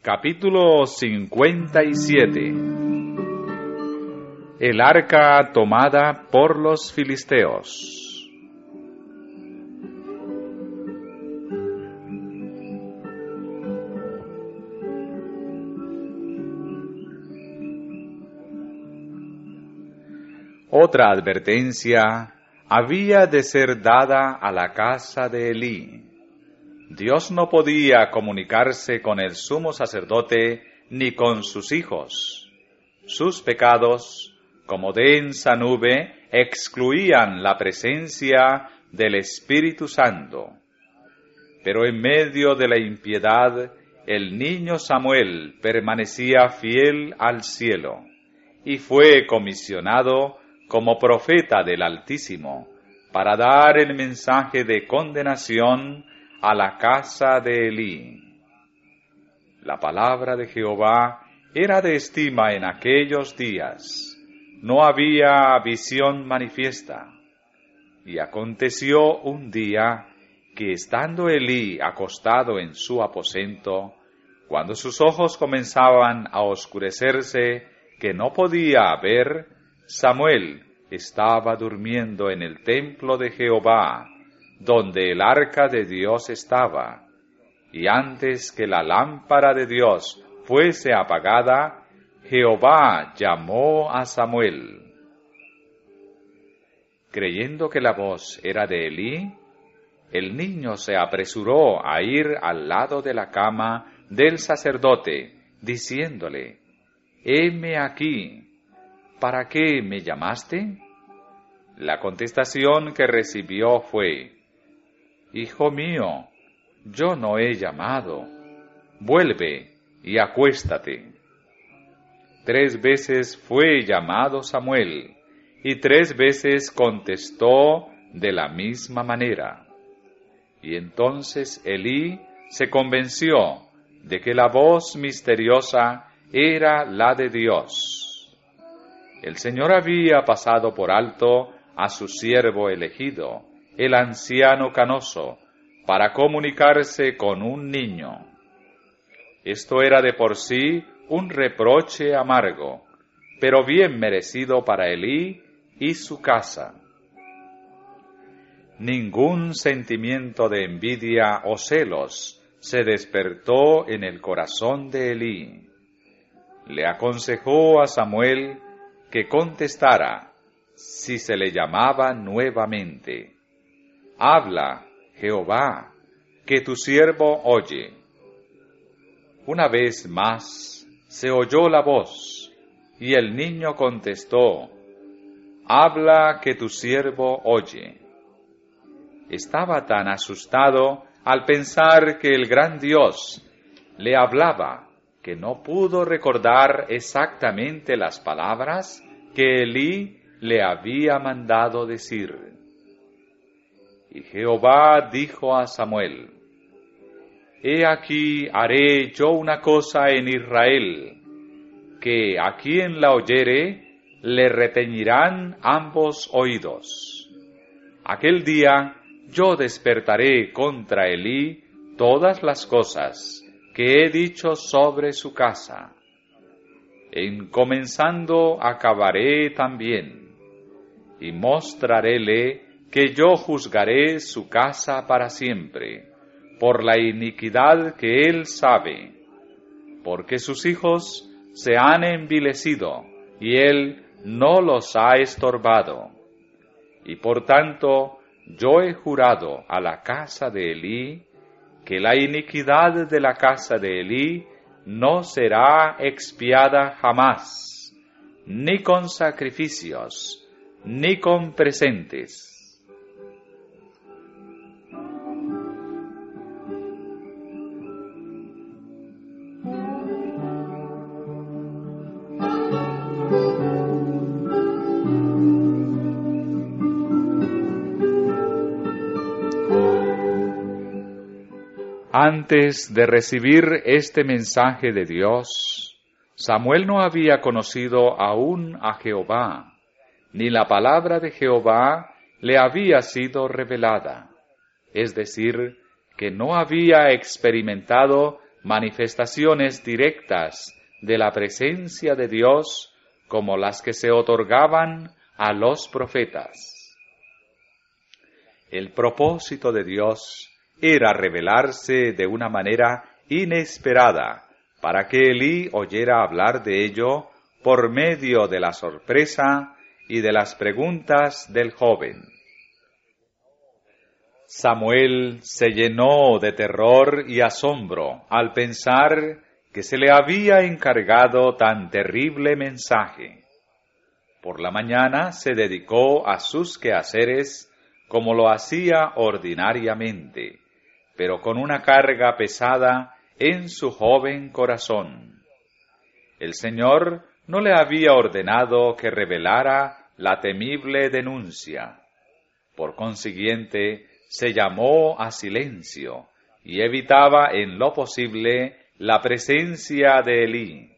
Capítulo 57. El arca tomada por los filisteos. Otra advertencia había de ser dada a la casa de Elí. Dios no podía comunicarse con el sumo sacerdote ni con sus hijos. Sus pecados, como densa nube, excluían la presencia del Espíritu Santo. Pero en medio de la impiedad, el niño Samuel permanecía fiel al cielo y fue comisionado como profeta del Altísimo para dar el mensaje de condenación a la casa de Elí. La palabra de Jehová era de estima en aquellos días. No había visión manifiesta. Y aconteció un día que estando Elí acostado en su aposento, cuando sus ojos comenzaban a oscurecerse, que no podía ver, Samuel estaba durmiendo en el templo de Jehová, donde el arca de Dios estaba, y antes que la lámpara de Dios fuese apagada, Jehová llamó a Samuel. Creyendo que la voz era de Elí, el niño se apresuró a ir al lado de la cama del sacerdote, diciéndole: «Heme aquí, ¿para qué me llamaste?». La contestación que recibió fue: «Hijo mío, yo no he llamado. Vuelve y acuéstate». 3 veces fue llamado Samuel, y 3 veces contestó de la misma manera. Y entonces Elí se convenció de que la voz misteriosa era la de Dios. El Señor había pasado por alto a su siervo elegido, el anciano canoso, para comunicarse con un niño. Esto era de por sí un reproche amargo, pero bien merecido para Elí y su casa. Ningún sentimiento de envidia o celos se despertó en el corazón de Elí. Le aconsejó a Samuel que contestara si se le llamaba nuevamente: «Habla, Jehová, que tu siervo oye». Una vez más se oyó la voz, y el niño contestó: «Habla, que tu siervo oye». Estaba tan asustado al pensar que el gran Dios le hablaba, que no pudo recordar exactamente las palabras que Elí le había mandado decir. Y Jehová dijo a Samuel: «He aquí haré yo una cosa en Israel, que a quien la oyere le retañirán ambos oídos. Aquel día yo despertaré contra Elí todas las cosas que he dicho sobre su casa. En comenzando acabaré también, y mostraréle que yo juzgaré su casa para siempre, por la iniquidad que él sabe, porque sus hijos se han envilecido, y él no los ha estorbado. Y por tanto yo he jurado a la casa de Elí, que la iniquidad de la casa de Elí no será expiada jamás, ni con sacrificios, ni con presentes». Antes de recibir este mensaje de Dios, Samuel no había conocido aún a Jehová, ni la palabra de Jehová le había sido revelada. Es decir, que no había experimentado manifestaciones directas de la presencia de Dios como las que se otorgaban a los profetas. El propósito de Dios era revelarse de una manera inesperada para que Elí oyera hablar de ello por medio de la sorpresa y de las preguntas del joven. Samuel se llenó de terror y asombro al pensar que se le había encargado tan terrible mensaje. Por la mañana se dedicó a sus quehaceres como lo hacía ordinariamente, pero con una carga pesada en su joven corazón. El Señor no le había ordenado que revelara la temible denuncia. Por consiguiente, se llamó a silencio y evitaba en lo posible la presencia de Elí.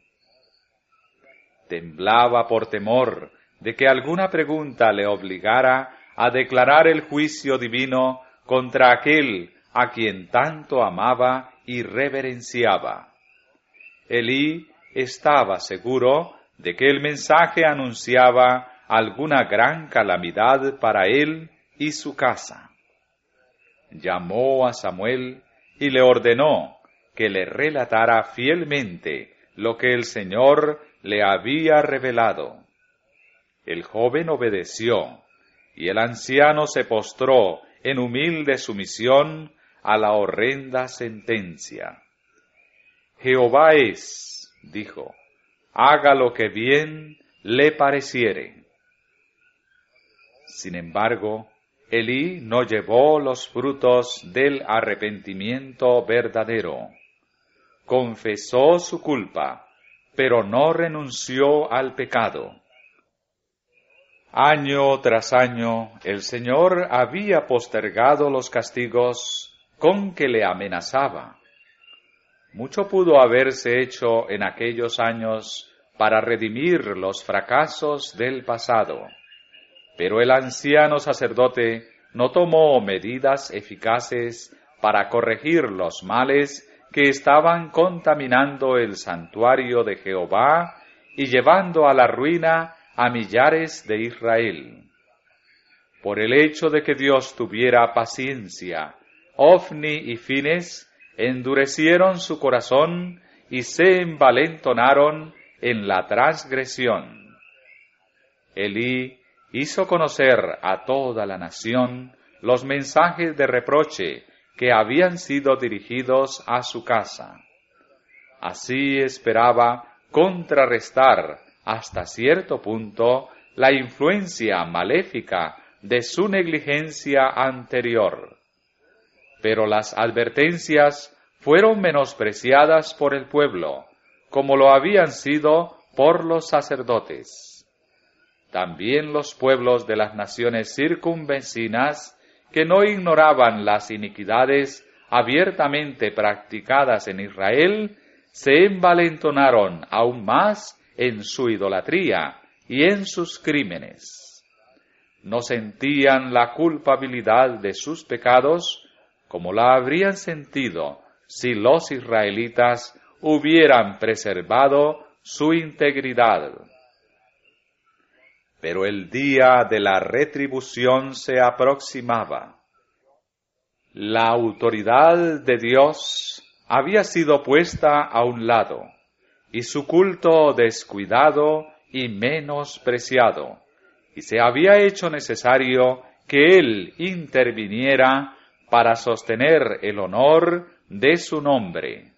Temblaba por temor de que alguna pregunta le obligara a declarar el juicio divino contra aquel a quien tanto amaba y reverenciaba. Elí estaba seguro de que el mensaje anunciaba alguna gran calamidad para él y su casa. Llamó a Samuel y le ordenó que le relatara fielmente lo que el Señor le había revelado. El joven obedeció, y el anciano se postró en humilde sumisión a la horrenda sentencia. Jehová es, dijo, haga lo que bien le pareciere. Sin embargo, Elí no llevó los frutos del arrepentimiento verdadero. Confesó su culpa, pero no renunció al pecado. Año tras año, el Señor había postergado los castigos con que le amenazaba. Mucho pudo haberse hecho en aquellos años para redimir los fracasos del pasado. Pero el anciano sacerdote no tomó medidas eficaces para corregir los males que estaban contaminando el santuario de Jehová y llevando a la ruina a millares de Israel. Por el hecho de que Dios tuviera paciencia, Ofni y Fines endurecieron su corazón y se envalentonaron en la transgresión. Elí hizo conocer a toda la nación los mensajes de reproche que habían sido dirigidos a su casa. Así esperaba contrarrestar hasta cierto punto la influencia maléfica de su negligencia anterior. Pero las advertencias fueron menospreciadas por el pueblo, como lo habían sido por los sacerdotes. También los pueblos de las naciones circunvecinas, que no ignoraban las iniquidades abiertamente practicadas en Israel, se envalentonaron aún más en su idolatría y en sus crímenes. No sentían la culpabilidad de sus pecados como la habrían sentido si los israelitas hubieran preservado su integridad. Pero el día de la retribución se aproximaba. La autoridad de Dios había sido puesta a un lado, y su culto descuidado y menospreciado, y se había hecho necesario que Él interviniera para sostener el honor de su nombre.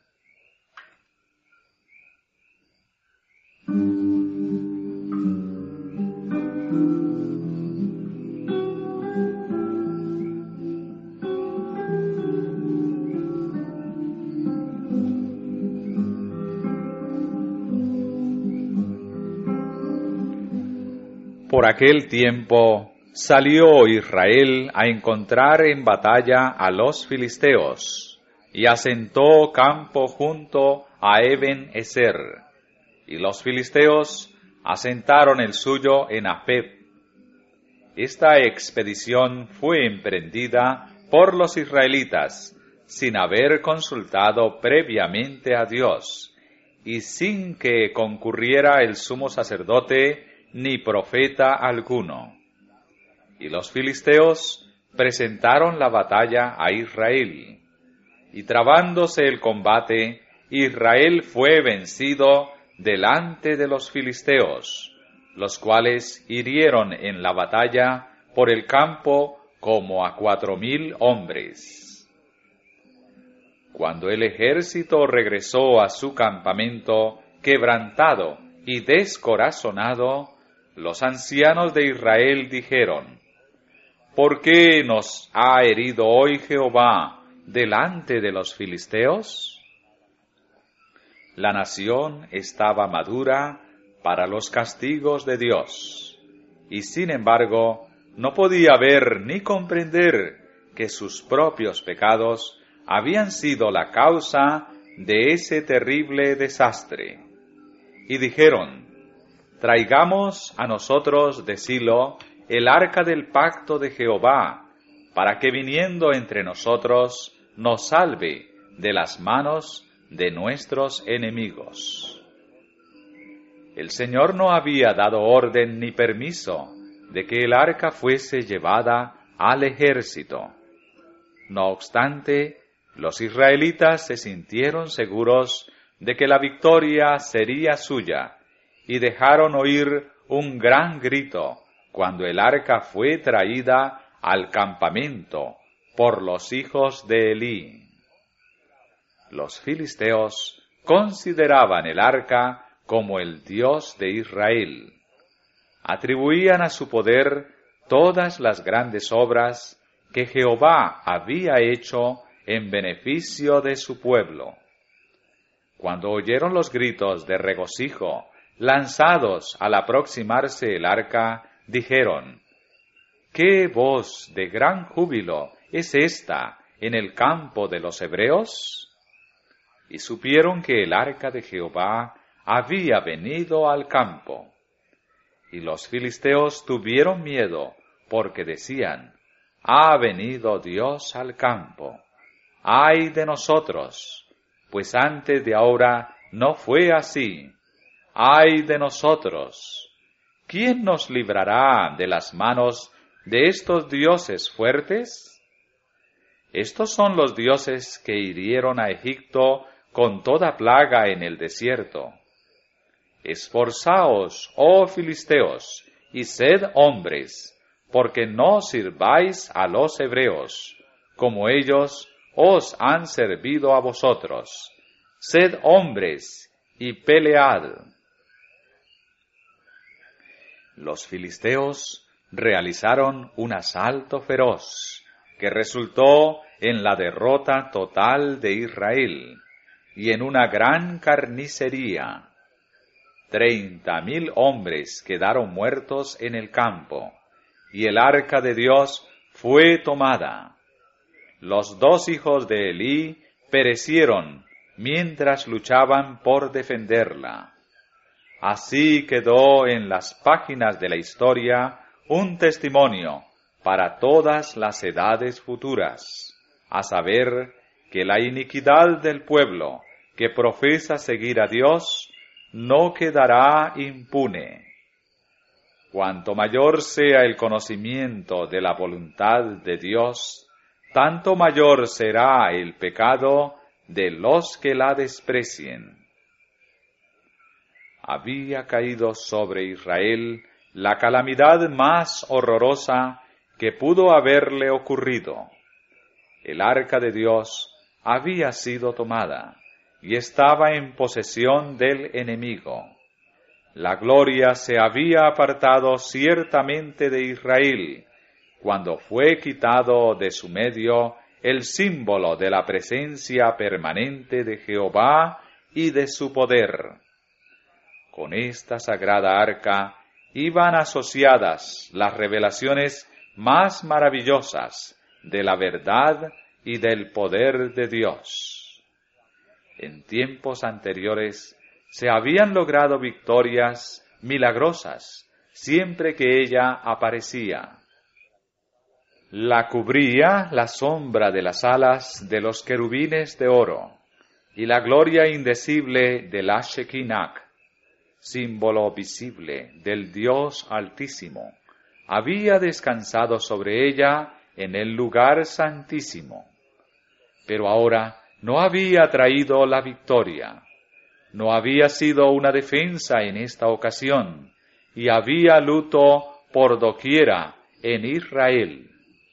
Por aquel tiempo salió Israel a encontrar en batalla a los filisteos, y asentó campo junto a Eben-ezer, y los filisteos asentaron el suyo en Afec. Esta expedición fue emprendida por los israelitas, sin haber consultado previamente a Dios, y sin que concurriera el sumo sacerdote ni profeta alguno. Y los filisteos presentaron la batalla a Israel, y trabándose el combate, Israel fue vencido delante de los filisteos, los cuales hirieron en la batalla por el campo como a 4,000 hombres. Cuando el ejército regresó a su campamento, quebrantado y descorazonado, los ancianos de Israel dijeron: ¿Por qué nos ha herido hoy Jehová delante de los filisteos? La nación estaba madura para los castigos de Dios, y sin embargo no podía ver ni comprender que sus propios pecados habían sido la causa de ese terrible desastre. Y dijeron: traigamos a nosotros de Silo el arca del pacto de Jehová, para que viniendo entre nosotros nos salve de las manos de nuestros enemigos. El Señor no había dado orden ni permiso de que el arca fuese llevada al ejército. No obstante, los israelitas se sintieron seguros de que la victoria sería suya, y dejaron oír un gran grito cuando el arca fue traída al campamento por los hijos de Elí. Los filisteos consideraban el arca como el Dios de Israel. Atribuían a su poder todas las grandes obras que Jehová había hecho en beneficio de su pueblo. Cuando oyeron los gritos de regocijo lanzados al aproximarse el arca, dijeron: ¿qué voz de gran júbilo es esta en el campo de los hebreos? Y supieron que el arca de Jehová había venido al campo. Y los filisteos tuvieron miedo, porque decían: ha venido Dios al campo. ¡Ay de nosotros! Pues antes de ahora no fue así. ¡Ay de nosotros! ¿Quién nos librará de las manos de estos dioses fuertes? Estos son los dioses que hirieron a Egipto con toda plaga en el desierto. Esforzaos, oh filisteos, y sed hombres, porque no sirváis a los hebreos, como ellos os han servido a vosotros. Sed hombres y pelead. Los filisteos realizaron un asalto feroz, que resultó en la derrota total de Israel, y en una gran carnicería. 30,000 hombres quedaron muertos en el campo, y el arca de Dios fue tomada. Los 2 hijos de Elí perecieron mientras luchaban por defenderla. Así quedó en las páginas de la historia un testimonio para todas las edades futuras, a saber, que la iniquidad del pueblo que profesa seguir a Dios no quedará impune. Cuanto mayor sea el conocimiento de la voluntad de Dios, tanto mayor será el pecado de los que la desprecien. Había caído sobre Israel la calamidad más horrorosa que pudo haberle ocurrido. El arca de Dios había sido tomada y estaba en posesión del enemigo. La gloria se había apartado ciertamente de Israel, cuando fue quitado de su medio el símbolo de la presencia permanente de Jehová y de su poder. Con esta sagrada arca iban asociadas las revelaciones más maravillosas de la verdad y del poder de Dios. En tiempos anteriores se habían logrado victorias milagrosas siempre que ella aparecía. La cubría la sombra de las alas de los querubines de oro, y la gloria indecible de la Shekinah, símbolo visible del Dios Altísimo, había descansado sobre ella en el lugar santísimo. Pero ahora no había traído la victoria, no había sido una defensa en esta ocasión, y había luto por doquiera en Israel.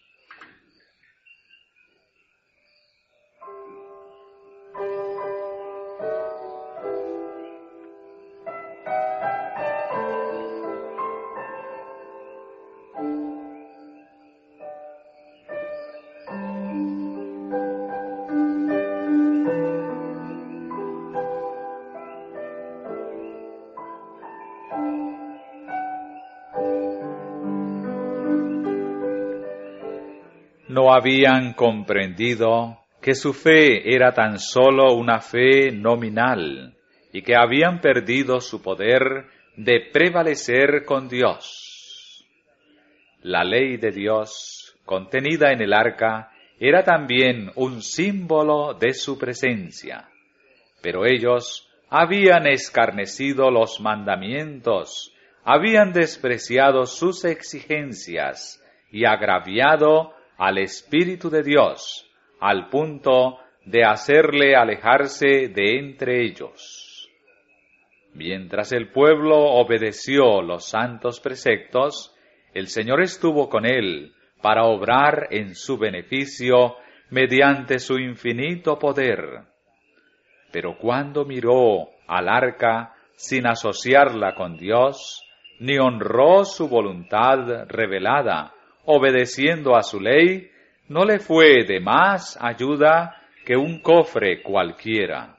No habían comprendido que su fe era tan solo una fe nominal y que habían perdido su poder de prevalecer con Dios. La ley de Dios, contenida en el arca, era también un símbolo de su presencia, pero ellos habían escarnecido los mandamientos, habían despreciado sus exigencias y agraviado al Espíritu de Dios, al punto de hacerle alejarse de entre ellos. Mientras el pueblo obedeció los santos preceptos, el Señor estuvo con él para obrar en su beneficio mediante su infinito poder. Pero cuando miró al arca sin asociarla con Dios, ni honró su voluntad revelada, obedeciendo a su ley, no le fue de más ayuda que un cofre cualquiera.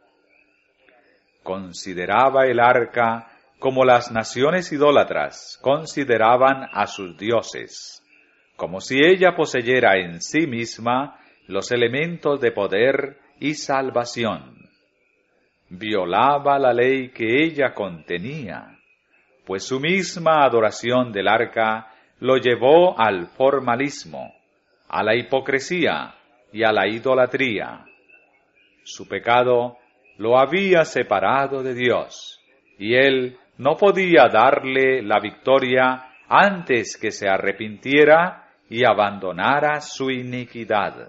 Consideraba el arca como las naciones idólatras consideraban a sus dioses, como si ella poseyera en sí misma los elementos de poder y salvación. Violaba la ley que ella contenía, pues su misma adoración del arca lo llevó al formalismo, a la hipocresía y a la idolatría. Su pecado lo había separado de Dios, y él no podía darle la victoria antes que se arrepintiera y abandonara su iniquidad.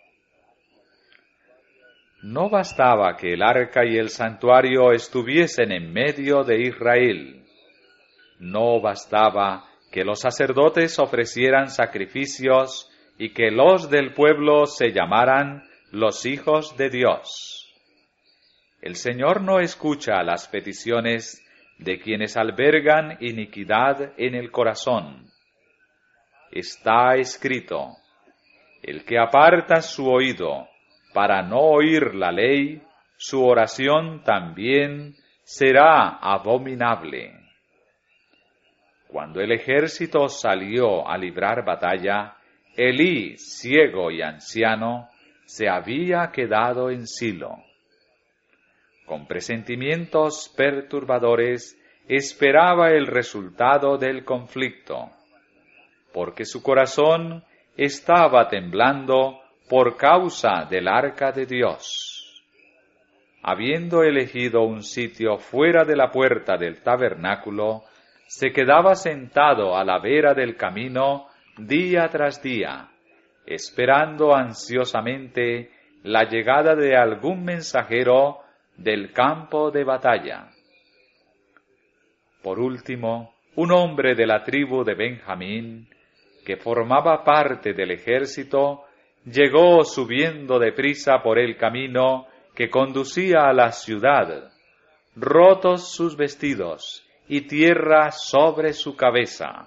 No bastaba que el arca y el santuario estuviesen en medio de Israel. No bastaba que los sacerdotes ofrecieran sacrificios y que los del pueblo se llamaran los hijos de Dios. El Señor no escucha las peticiones de quienes albergan iniquidad en el corazón. Está escrito: el que aparta su oído para no oír la ley, su oración también será abominable. Cuando el ejército salió a librar batalla, Elí, ciego y anciano, se había quedado en Silo. Con presentimientos perturbadores, esperaba el resultado del conflicto, porque su corazón estaba temblando por causa del arca de Dios. Habiendo elegido un sitio fuera de la puerta del tabernáculo, se quedaba sentado a la vera del camino día tras día, esperando ansiosamente la llegada de algún mensajero del campo de batalla. Por último, un hombre de la tribu de Benjamín, que formaba parte del ejército, llegó subiendo deprisa por el camino que conducía a la ciudad, rotos sus vestidos y tierra sobre su cabeza.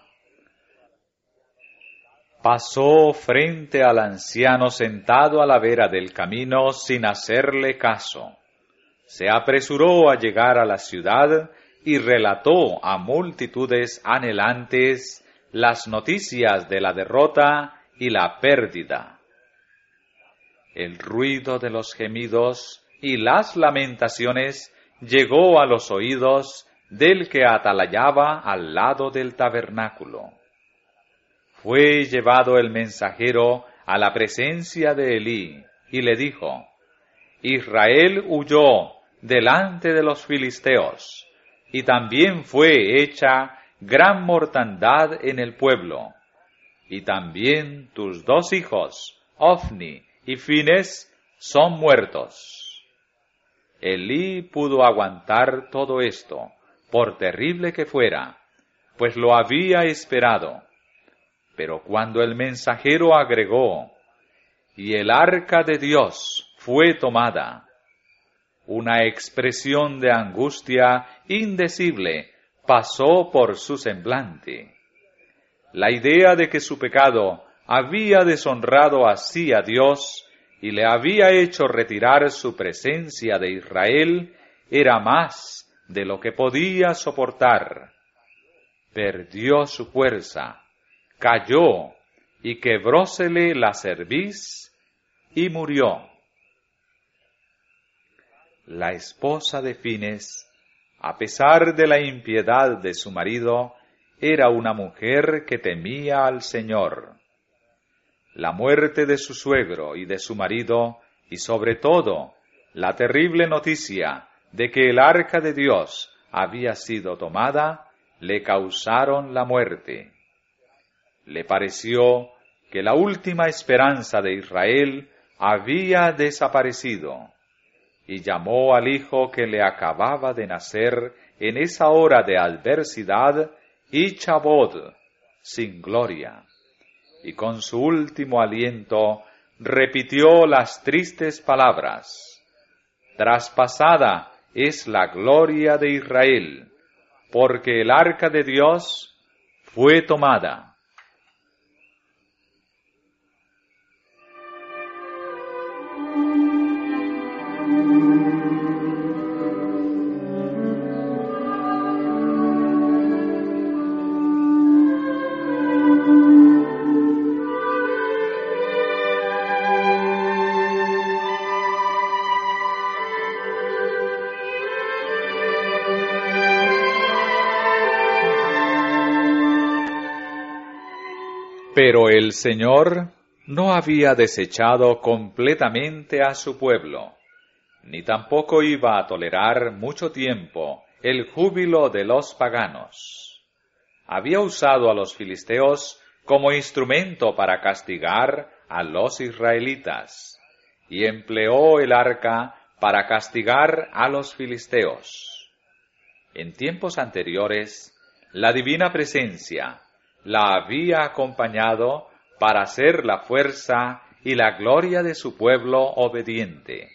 Pasó frente al anciano sentado a la vera del camino sin hacerle caso. Se apresuró a llegar a la ciudad y relató a multitudes anhelantes las noticias de la derrota y la pérdida. El ruido de los gemidos y las lamentaciones llegó a los oídos del que atalayaba al lado del tabernáculo. fue llevado el mensajero a la presencia de Elí, y le dijo: Israel huyó delante de los filisteos, y también fue hecha gran mortandad en el pueblo. Y también tus 2 hijos, Ofni y Fines, son muertos. Elí pudo aguantar todo esto, por terrible que fuera, pues lo había esperado. Pero cuando el mensajero agregó: y el arca de Dios fue tomada, una expresión de angustia indecible pasó por su semblante. La idea de que su pecado había deshonrado así a Dios y le había hecho retirar su presencia de Israel era más de lo que podía soportar. Perdió su fuerza, cayó y quebrósele la cerviz y murió. La esposa de Fines, a pesar de la impiedad de su marido, era una mujer que temía al Señor. La muerte de su suegro y de su marido, y sobre todo, la terrible noticia de que el arca de Dios había sido tomada, le causaron la muerte. Le pareció que la última esperanza de Israel había desaparecido, y llamó al hijo que le acababa de nacer en esa hora de adversidad Ichabod, sin gloria, y con su último aliento repitió las tristes palabras: traspasada es la gloria de Israel, porque el arca de Dios fue tomada. Pero el Señor no había desechado completamente a su pueblo, ni tampoco iba a tolerar mucho tiempo el júbilo de los paganos. Había usado a los filisteos como instrumento para castigar a los israelitas, y empleó el arca para castigar a los filisteos. En tiempos anteriores, la divina presencia la había acompañado para ser la fuerza y la gloria de su pueblo obediente.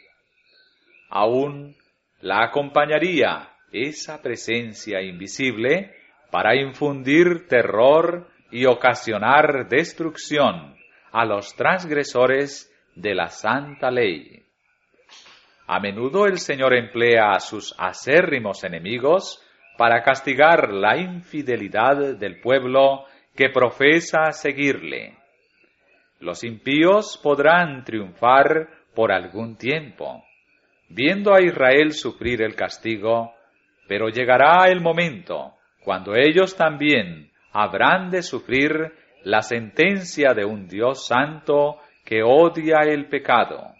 Aún la acompañaría esa presencia invisible para infundir terror y ocasionar destrucción a los transgresores de la santa ley. A menudo el Señor emplea a sus acérrimos enemigos para castigar la infidelidad del pueblo que profesa seguirle. Los impíos podrán triunfar por algún tiempo, viendo a Israel sufrir el castigo, pero llegará el momento cuando ellos también habrán de sufrir la sentencia de un Dios santo que odia el pecado.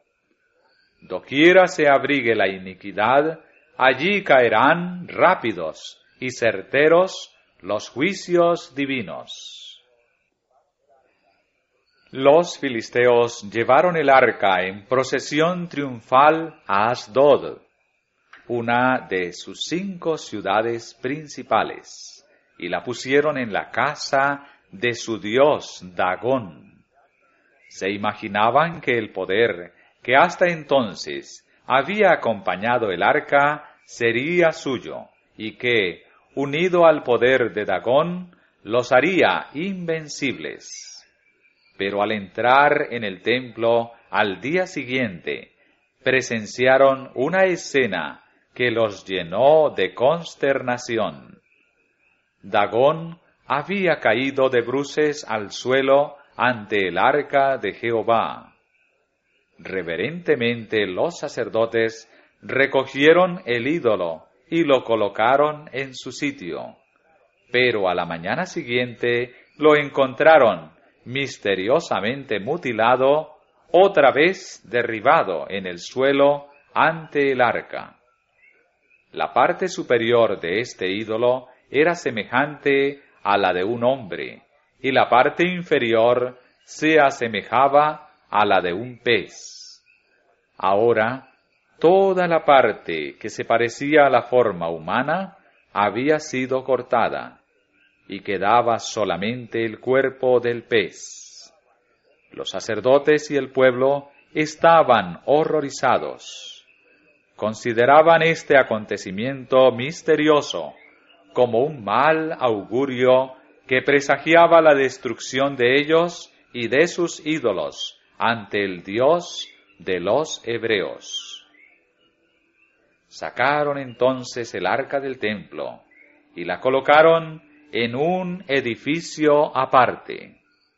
Doquiera se abrigue la iniquidad, allí caerán rápidos y certeros los juicios divinos. Los filisteos llevaron el arca en procesión triunfal a Asdod, una de sus 5 ciudades principales, y la pusieron en la casa de su dios Dagón. Se imaginaban que el poder que hasta entonces había acompañado el arca sería suyo, y que, unido al poder de Dagón, los haría invencibles. Pero al entrar en el templo al día siguiente, presenciaron una escena que los llenó de consternación. Dagón había caído de bruces al suelo ante el arca de Jehová. Reverentemente los sacerdotes recogieron el ídolo y lo colocaron en su sitio. Pero a la mañana siguiente lo encontraron misteriosamente mutilado, otra vez derribado en el suelo ante el arca. La parte superior de este ídolo era semejante a la de un hombre, y la parte inferior se asemejaba a la de un pez. Ahora, toda la parte que se parecía a la forma humana había sido cortada, y quedaba solamente el cuerpo del pez. Los sacerdotes y el pueblo estaban horrorizados. Consideraban este acontecimiento misterioso como un mal augurio que presagiaba la destrucción de ellos y de sus ídolos ante el Dios de los hebreos. Sacaron entonces el arca del templo y la colocaron en un edificio aparte.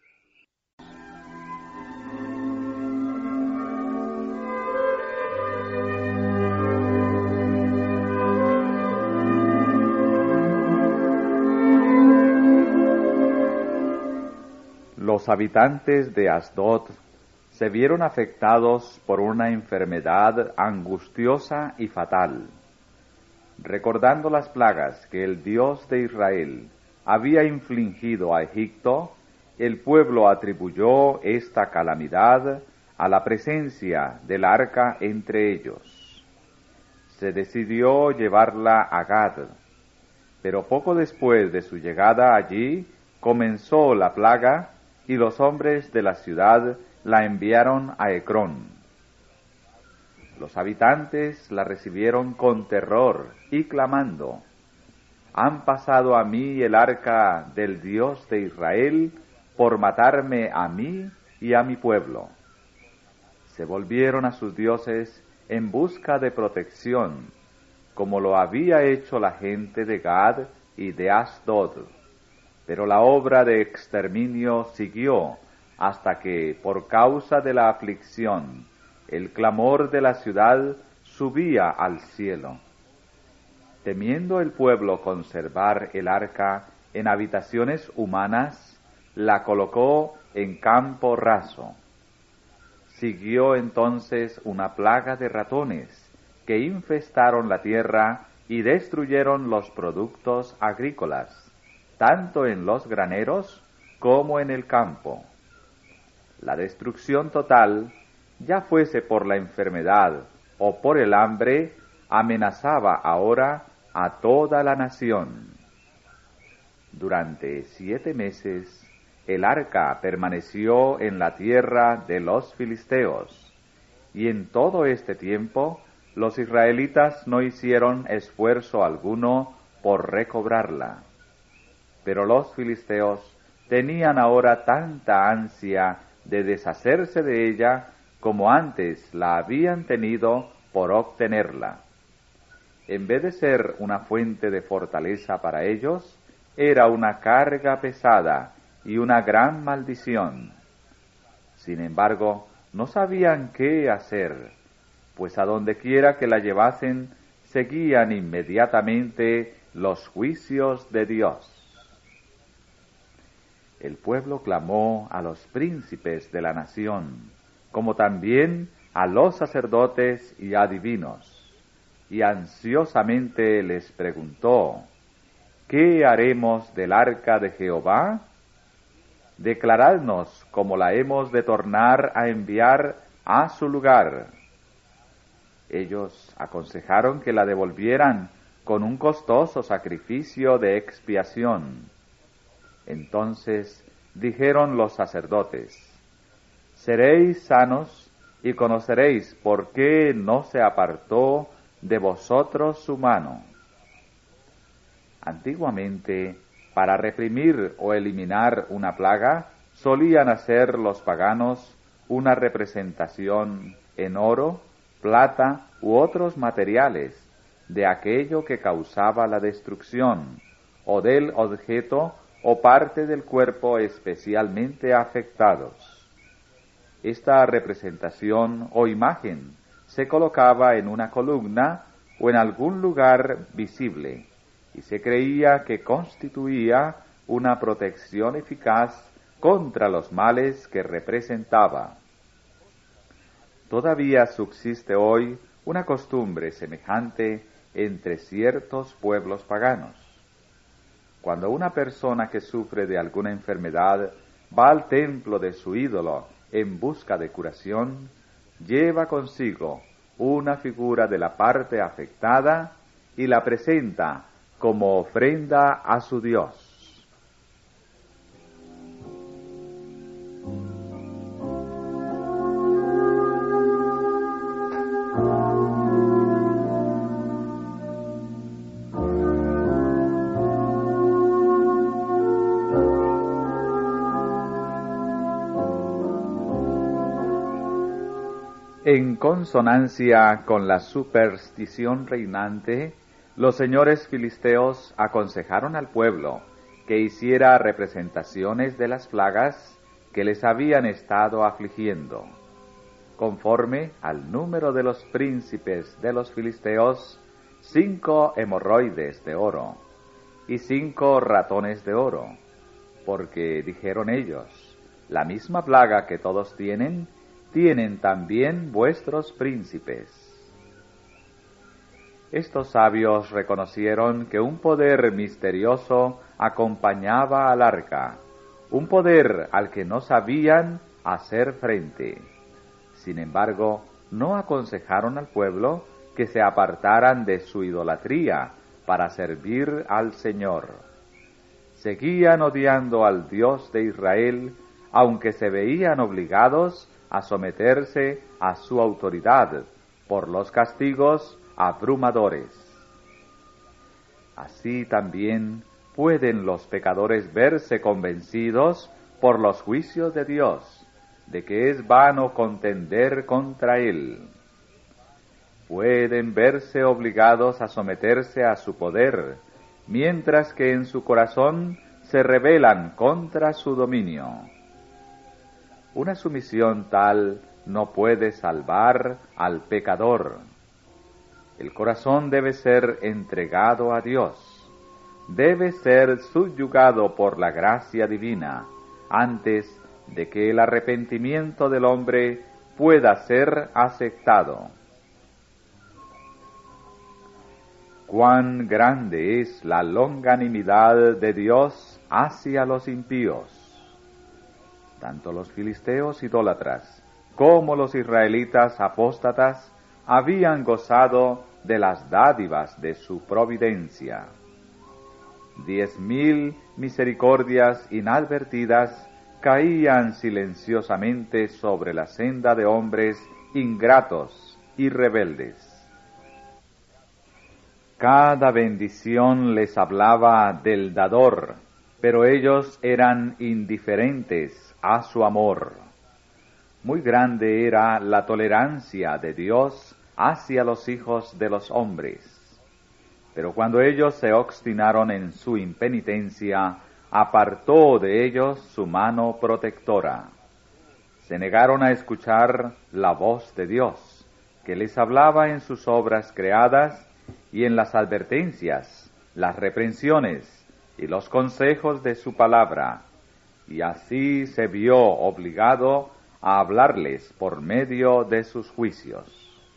Los habitantes de Asdod se vieron afectados por una enfermedad angustiosa y fatal. Recordando las plagas que el Dios de Israel había infligido a Egipto, el pueblo atribuyó esta calamidad a la presencia del arca entre ellos. Se decidió llevarla a Gad, pero poco después de su llegada allí comenzó la plaga y los hombres de la ciudad la enviaron a Ecrón. Los habitantes la recibieron con terror y clamando: «Han pasado a mí el arca del Dios de Israel por matarme a mí y a mi pueblo». Se volvieron a sus dioses en busca de protección, como lo había hecho la gente de Gad y de Asdod. Pero la obra de exterminio siguió hasta que, por causa de la aflicción, el clamor de la ciudad subía al cielo. Temiendo el pueblo conservar el arca en habitaciones humanas, la colocó en campo raso. Siguió entonces una plaga de ratones que infestaron la tierra y destruyeron los productos agrícolas, tanto en los graneros como en el campo. La destrucción total, ya fuese por la enfermedad o por el hambre, amenazaba ahora a toda la nación. Durante 7 meses, el arca permaneció en la tierra de los filisteos, y en todo este tiempo los israelitas no hicieron esfuerzo alguno por recobrarla. Pero los filisteos tenían ahora tanta ansia de deshacerse de ella como antes la habían tenido por obtenerla. En vez de ser una fuente de fortaleza para ellos, era una carga pesada y una gran maldición. Sin embargo, no sabían qué hacer, pues a donde quiera que la llevasen, seguían inmediatamente los juicios de Dios. El pueblo clamó a los príncipes de la nación, como también a los sacerdotes y adivinos, y ansiosamente les preguntó: ¿qué haremos del arca de Jehová? Declaradnos cómo la hemos de tornar a enviar a su lugar. Ellos aconsejaron que la devolvieran con un costoso sacrificio de expiación. Entonces dijeron los sacerdotes: «Seréis sanos y conoceréis por qué no se apartó de vosotros su mano». Antiguamente, para reprimir o eliminar una plaga, solían hacer los paganos una representación en oro, plata u otros materiales de aquello que causaba la destrucción, o del objeto o parte del cuerpo especialmente afectados. Esta representación o imagen se colocaba en una columna o en algún lugar visible, y se creía que constituía una protección eficaz contra los males que representaba. Todavía subsiste hoy una costumbre semejante entre ciertos pueblos paganos. Cuando una persona que sufre de alguna enfermedad va al templo de su ídolo en busca de curación, lleva consigo una figura de la parte afectada y la presenta como ofrenda a su Dios. En consonancia con la superstición reinante, los señores filisteos aconsejaron al pueblo que hiciera representaciones de las plagas que les habían estado afligiendo. Conforme al número de los príncipes de los filisteos, 5 hemorroides de oro y 5 ratones de oro, porque dijeron ellos, la misma plaga que todos tienen también vuestros príncipes. Estos sabios reconocieron que un poder misterioso acompañaba al arca, un poder al que no sabían hacer frente. Sin embargo, no aconsejaron al pueblo que se apartaran de su idolatría para servir al Señor. Seguían odiando al Dios de Israel, aunque se veían obligados a someterse a su autoridad por los castigos abrumadores. Así también pueden los pecadores verse convencidos por los juicios de Dios de que es vano contender contra Él. Pueden verse obligados a someterse a su poder, mientras que en su corazón se rebelan contra su dominio. Una sumisión tal no puede salvar al pecador. El corazón debe ser entregado a Dios, debe ser subyugado por la gracia divina, antes de que el arrepentimiento del hombre pueda ser aceptado. Cuán grande es la longanimidad de Dios hacia los impíos. Tanto los filisteos idólatras como los israelitas apóstatas habían gozado de las dádivas de su providencia. 10,000 misericordias inadvertidas caían silenciosamente sobre la senda de hombres ingratos y rebeldes. Cada bendición les hablaba del dador, pero ellos eran indiferentes a su amor. Muy grande era la tolerancia de Dios hacia los hijos de los hombres. Pero cuando ellos se obstinaron en su impenitencia, apartó de ellos su mano protectora. Se negaron a escuchar la voz de Dios, que les hablaba en sus obras creadas y en las advertencias, las reprensiones y los consejos de su palabra, y así se vio obligado a hablarles por medio de sus juicios.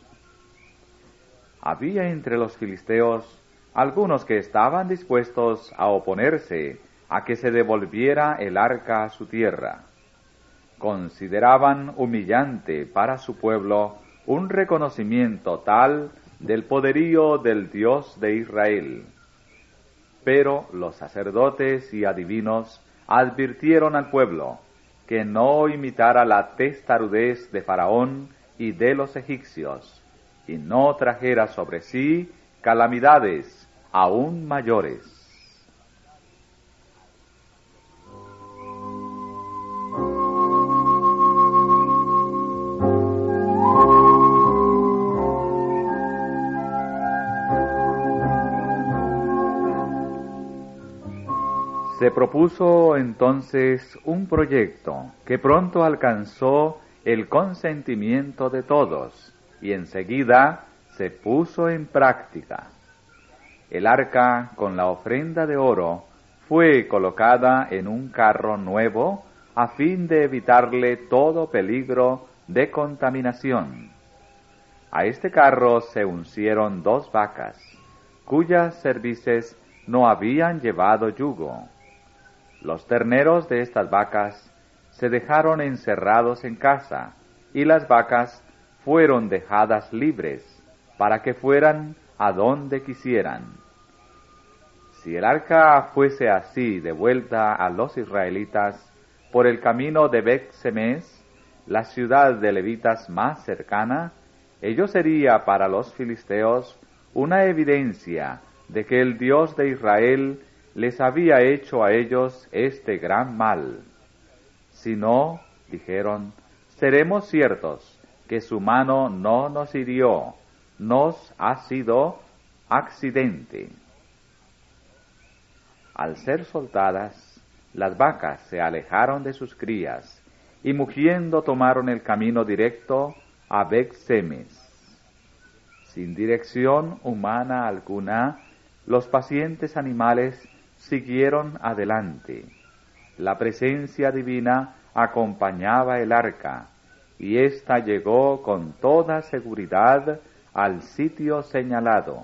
Había entre los filisteos algunos que estaban dispuestos a oponerse a que se devolviera el arca a su tierra. Consideraban humillante para su pueblo un reconocimiento tal del poderío del Dios de Israel. Pero los sacerdotes y adivinos advirtieron al pueblo que no imitara la testarudez de Faraón y de los egipcios, y no trajera sobre sí calamidades aún mayores. Se propuso entonces un proyecto que pronto alcanzó el consentimiento de todos y enseguida se puso en práctica. El arca con la ofrenda de oro fue colocada en un carro nuevo a fin de evitarle todo peligro de contaminación. A este carro se uncieron 2 vacas, cuyas cervices no habían llevado yugo. Los terneros de estas vacas se dejaron encerrados en casa, y las vacas fueron dejadas libres, para que fueran a donde quisieran. Si el arca fuese así devuelta a los israelitas por el camino de Bet-Semes, la ciudad de levitas más cercana, ello sería para los filisteos una evidencia de que el Dios de Israel les había hecho a ellos este gran mal. Si no, dijeron, seremos ciertos que su mano no nos hirió, nos ha sido accidente. Al ser soltadas, las vacas se alejaron de sus crías, y mugiendo tomaron el camino directo a Bet-Semes. Sin dirección humana alguna, los pacientes animales siguieron adelante. La presencia divina acompañaba el arca, y ésta llegó con toda seguridad al sitio señalado.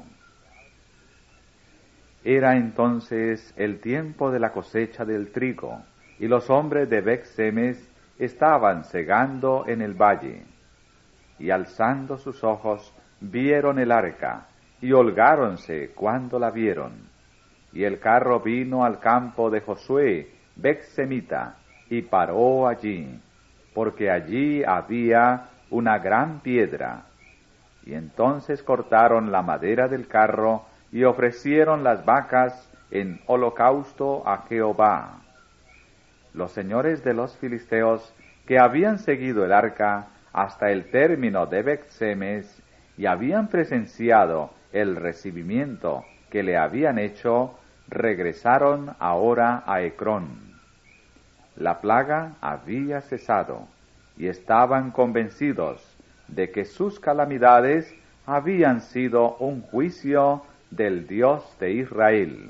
Era entonces el tiempo de la cosecha del trigo, y los hombres de Bet-Semes estaban segando en el valle. Y alzando sus ojos, vieron el arca, y holgáronse cuando la vieron. Y el carro vino al campo de Josué, Bet-Semita, y paró allí, porque allí había una gran piedra. Y entonces cortaron la madera del carro, y ofrecieron las vacas en holocausto a Jehová. Los señores de los filisteos, que habían seguido el arca hasta el término de Bet-Semes, y habían presenciado el recibimiento que le habían hecho, regresaron ahora a Ecrón. La plaga había cesado, y estaban convencidos de que sus calamidades habían sido un juicio del Dios de Israel.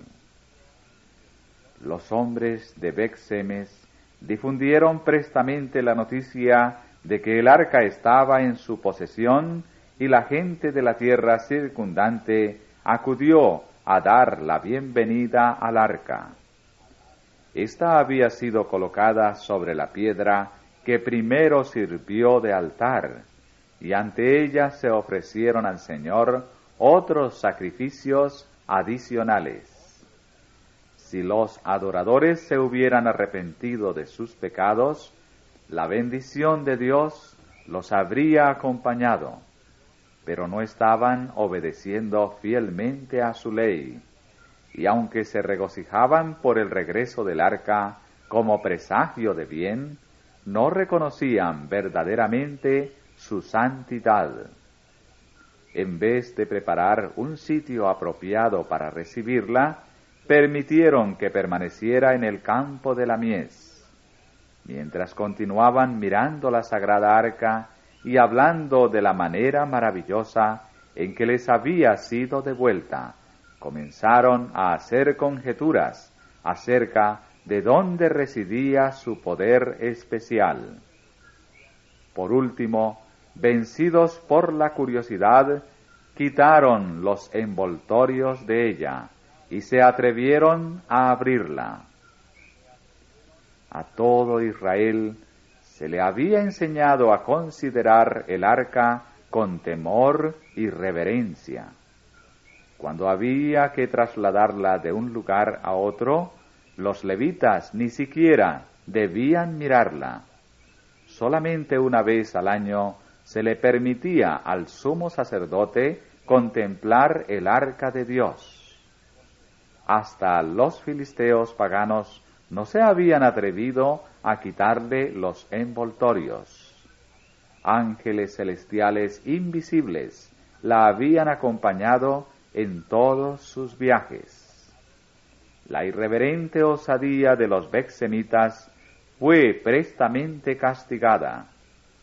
Los hombres de Bet-Semes difundieron prestamente la noticia de que el arca estaba en su posesión, y la gente de la tierra circundante acudió a dar la bienvenida al arca. Esta había sido colocada sobre la piedra que primero sirvió de altar, y ante ella se ofrecieron al Señor otros sacrificios adicionales. Si los adoradores se hubieran arrepentido de sus pecados, la bendición de Dios los habría acompañado, pero no estaban obedeciendo fielmente a su ley, y aunque se regocijaban por el regreso del arca como presagio de bien, no reconocían verdaderamente su santidad. En vez de preparar un sitio apropiado para recibirla, permitieron que permaneciera en el campo de la mies. Mientras continuaban mirando la sagrada arca y hablando de la manera maravillosa en que les había sido devuelta, comenzaron a hacer conjeturas acerca de dónde residía su poder especial. Por último, vencidos por la curiosidad, quitaron los envoltorios de ella y se atrevieron a abrirla. A todo Israel se le había enseñado a considerar el arca con temor y reverencia. Cuando había que trasladarla de un lugar a otro, los levitas ni siquiera debían mirarla. Solamente una vez al año se le permitía al sumo sacerdote contemplar el arca de Dios. Hasta los filisteos paganos no se habían atrevido a quitarle los envoltorios. Ángeles celestiales invisibles la habían acompañado en todos sus viajes. La irreverente osadía de los Bet-Semitas fue prestamente castigada.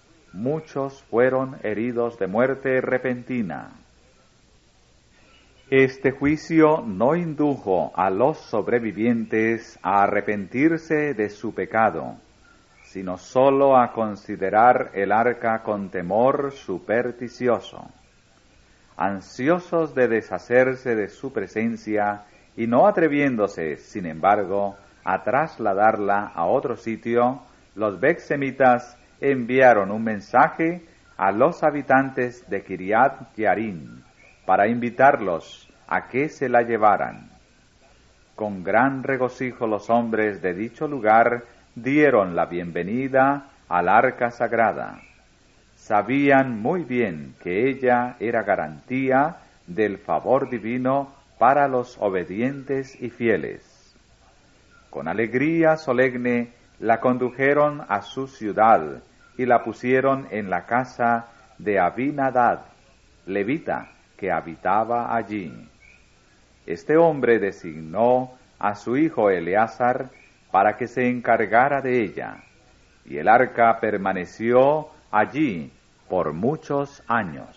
Muchos fueron heridos de muerte repentina. Este juicio no indujo a los sobrevivientes a arrepentirse de su pecado, sino sólo a considerar el arca con temor supersticioso. Ansiosos de deshacerse de su presencia y no atreviéndose, sin embargo, a trasladarla a otro sitio, los betsemitas enviaron un mensaje a los habitantes de Kiriat Jearim para invitarlos a que se la llevaran. Con gran regocijo los hombres de dicho lugar dieron la bienvenida al arca sagrada. Sabían muy bien que ella era garantía del favor divino para los obedientes y fieles. Con alegría solemne la condujeron a su ciudad y la pusieron en la casa de Abinadab, levita, que habitaba allí. Este hombre designó a su hijo Eleazar para que se encargara de ella, y el arca permaneció allí por muchos años.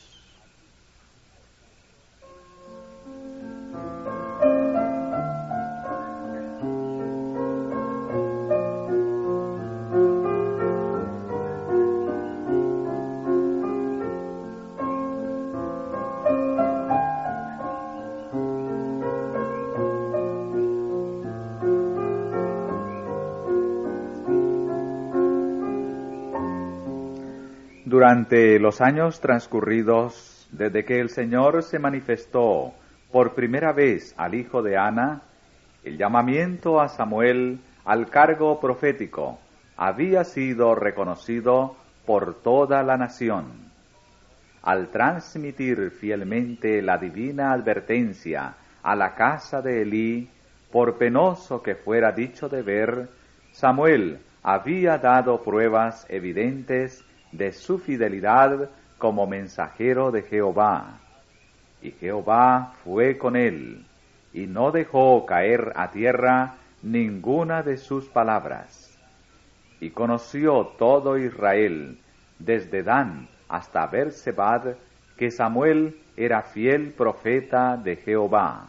Durante los años transcurridos, desde que el Señor se manifestó por primera vez al hijo de Ana, el llamamiento a Samuel al cargo profético había sido reconocido por toda la nación. Al transmitir fielmente la divina advertencia a la casa de Elí, por penoso que fuera dicho de ver, Samuel había dado pruebas evidentes de su fidelidad como mensajero de Jehová. Y Jehová fue con él, y no dejó caer a tierra ninguna de sus palabras. Y conoció todo Israel, desde Dan hasta Bersebad, que Samuel era fiel profeta de Jehová.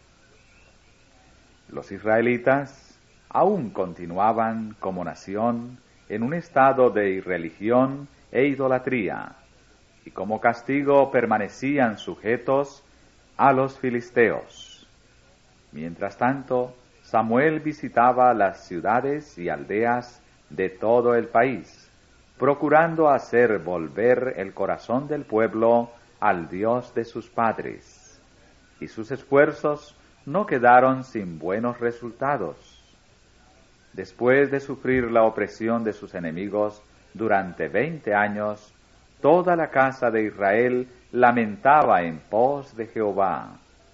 Los israelitas aún continuaban como nación en un estado de irreligión e idolatría, y como castigo permanecían sujetos a los filisteos. Mientras tanto, Samuel visitaba las ciudades y aldeas de todo el país, procurando hacer volver el corazón del pueblo al Dios de sus padres, y sus esfuerzos no quedaron sin buenos resultados. Después de sufrir la opresión de sus enemigos durante 20 años, toda la casa de Israel lamentaba en pos de Jehová.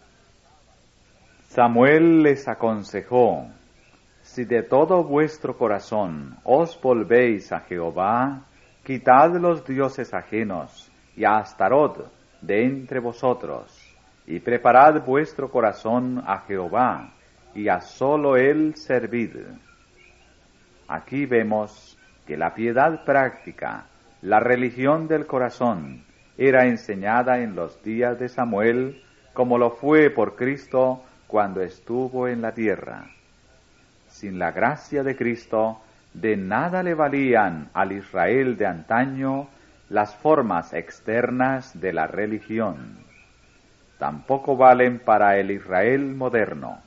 Samuel les aconsejó: si de todo vuestro corazón os volvéis a Jehová, quitad los dioses ajenos y a Astarot de entre vosotros, y preparad vuestro corazón a Jehová, y a solo él servid. Aquí vemos que la piedad práctica, la religión del corazón, era enseñada en los días de Samuel, como lo fue por Cristo cuando estuvo en la tierra. Sin la gracia de Cristo, de nada le valían al Israel de antaño las formas externas de la religión. Tampoco valen para el Israel moderno.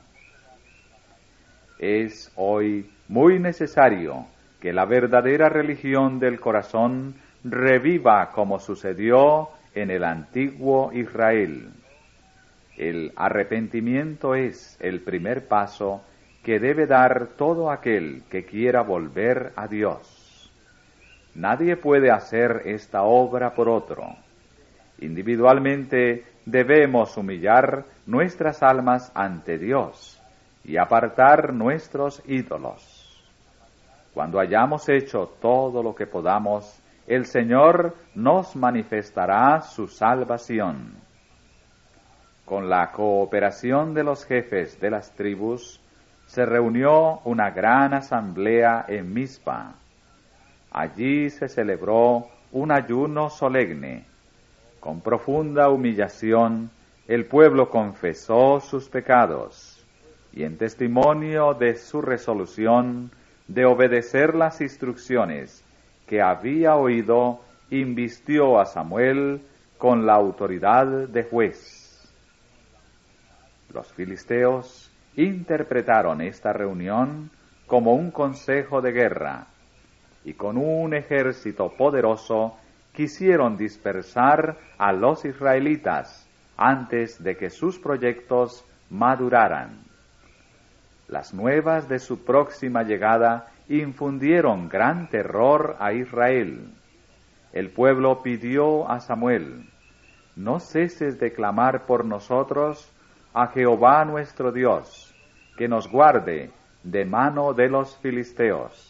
Es hoy muy necesario que la verdadera religión del corazón reviva como sucedió en el antiguo Israel. El arrepentimiento es el primer paso que debe dar todo aquel que quiera volver a Dios. Nadie puede hacer esta obra por otro. Individualmente debemos humillar nuestras almas ante Dios y apartar nuestros ídolos. Cuando hayamos hecho todo lo que podamos, el Señor nos manifestará su salvación. Con la cooperación de los jefes de las tribus, se reunió una gran asamblea en Mizpa. Allí se celebró un ayuno solemne. Con profunda humillación, el pueblo confesó sus pecados, y en testimonio de su resolución de obedecer las instrucciones que había oído, invistió a Samuel con la autoridad de juez. Los filisteos interpretaron esta reunión como un consejo de guerra, y con un ejército poderoso quisieron dispersar a los israelitas antes de que sus proyectos maduraran. Las nuevas de su próxima llegada infundieron gran terror a Israel. El pueblo pidió a Samuel: no ceses de clamar por nosotros a Jehová nuestro Dios, que nos guarde de mano de los filisteos.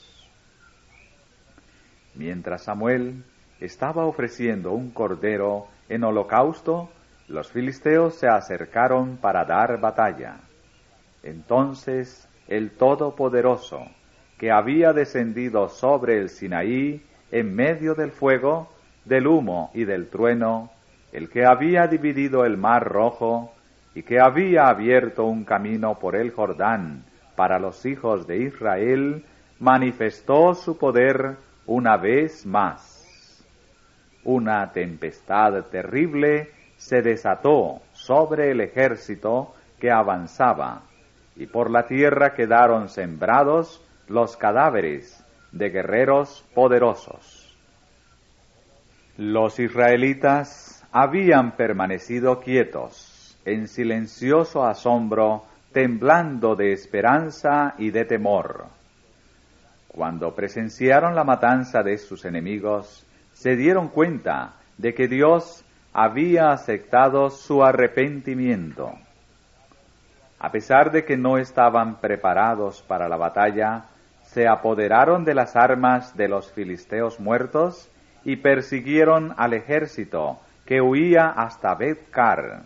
Mientras Samuel estaba ofreciendo un cordero en holocausto, los filisteos se acercaron para dar batalla. Entonces el Todopoderoso, que había descendido sobre el Sinaí en medio del fuego, del humo y del trueno, el que había dividido el mar rojo y que había abierto un camino por el Jordán para los hijos de Israel, manifestó su poder una vez más. Una tempestad terrible se desató sobre el ejército que avanzaba, y por la tierra quedaron sembrados los cadáveres de guerreros poderosos. Los israelitas habían permanecido quietos, en silencioso asombro, temblando de esperanza y de temor. Cuando presenciaron la matanza de sus enemigos, se dieron cuenta de que Dios había aceptado su arrepentimiento. A pesar de que no estaban preparados para la batalla, se apoderaron de las armas de los filisteos muertos y persiguieron al ejército que huía hasta Bet-car.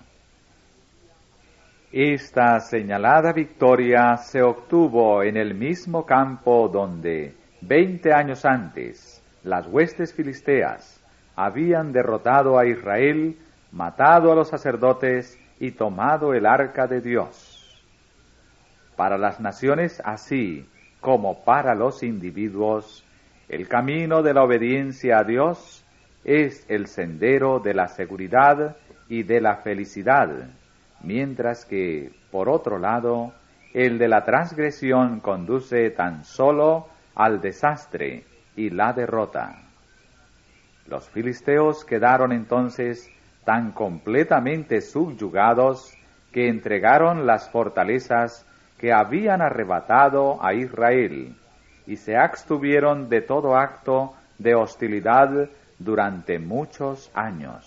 Esta señalada victoria se obtuvo en el mismo campo donde, 20 años antes, las huestes filisteas habían derrotado a Israel, matado a los sacerdotes y tomado el arca de Dios. Para las naciones así como para los individuos, el camino de la obediencia a Dios es el sendero de la seguridad y de la felicidad, mientras que, por otro lado, el de la transgresión conduce tan solo al desastre y la derrota. Los filisteos quedaron entonces tan completamente subyugados que entregaron las fortalezas que habían arrebatado a Israel y se abstuvieron de todo acto de hostilidad durante muchos años.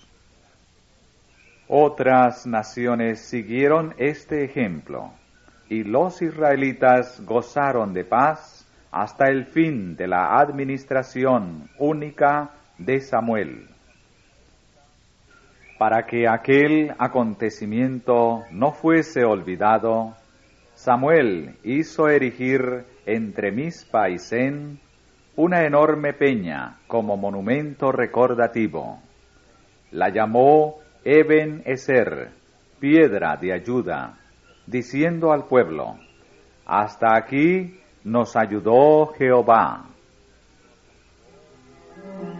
Otras naciones siguieron este ejemplo, y los israelitas gozaron de paz hasta el fin de la administración única de Samuel. Para que aquel acontecimiento no fuese olvidado, Samuel hizo erigir entre Mizpa y Sen una enorme peña como monumento recordativo. La llamó Eben Ezer, piedra de ayuda, diciendo al pueblo: hasta aquí nos ayudó Jehová.